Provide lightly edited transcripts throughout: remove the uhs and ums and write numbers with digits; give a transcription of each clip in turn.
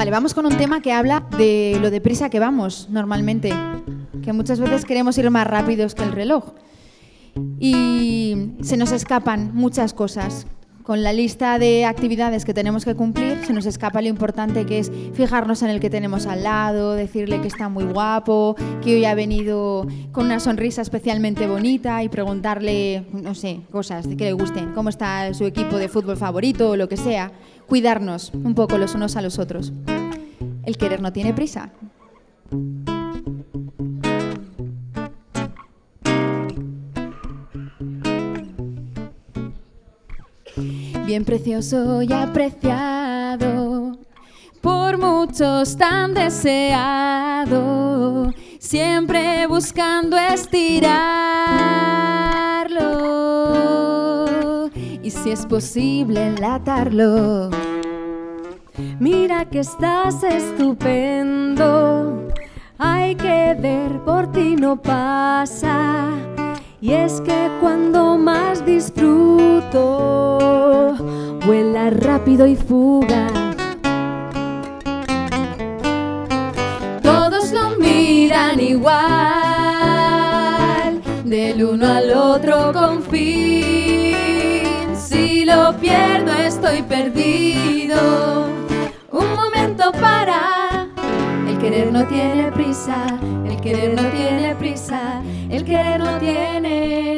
Vale, vamos con un tema que habla de lo deprisa que vamos normalmente, que muchas veces queremos ir más rápidos que el reloj y se nos escapan muchas cosas. Con la lista de actividades que tenemos que cumplir, se nos escapa lo importante que es fijarnos en el que tenemos al lado, decirle que está muy guapo, que hoy ha venido con una sonrisa especialmente bonita y preguntarle, no sé, cosas que le gusten, cómo está su equipo de fútbol favorito o lo que sea. Cuidarnos un poco los unos a los otros. El querer no tiene prisa. Bien precioso y apreciado, por muchos tan deseado, siempre buscando estirarlo y si es posible enlatarlo. Mira que estás estupendo, hay que ver, por ti no pasa. Y es que cuando más disfruto, vuela rápido y fugaz. Todos lo miran igual, del uno al otro con fin. Si lo pierdo estoy perdido. Un momento para. El querer no tiene prisa, el querer no tiene prisa, el querer no tiene.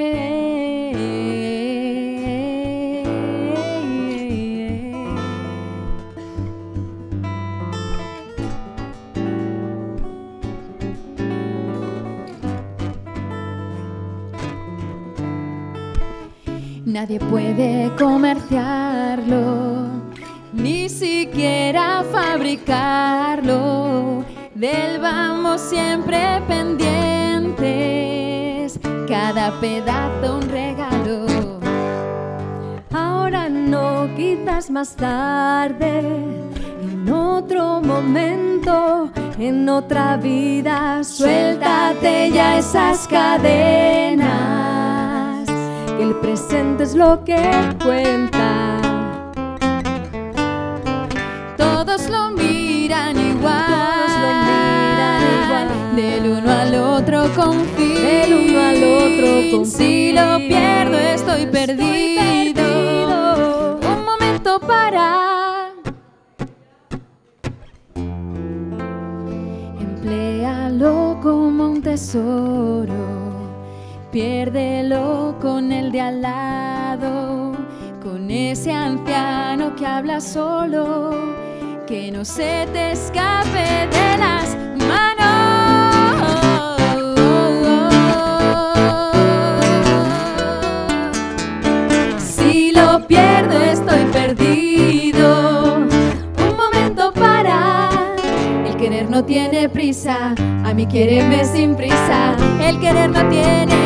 Nadie puede comerciarlo, ni siquiera fabricarlo. Del vamos siempre pendientes, cada pedazo un regalo. Ahora no, quizás más tarde, en otro momento, en otra vida. Suéltate ya esas cadenas, que el presente es lo que cuenta. Todos lo miran igual, del uno al otro confío. Del uno al otro confío. Si lo pierdo estoy perdido. Un momento para. Empléalo como un tesoro, piérdelo con el de al lado, con ese anciano que habla solo, que no se te escape de las manos. Si lo pierdo estoy perdido. Un momento para. El querer no tiene prisa, a mí quiéreme sin prisa. El querer no tiene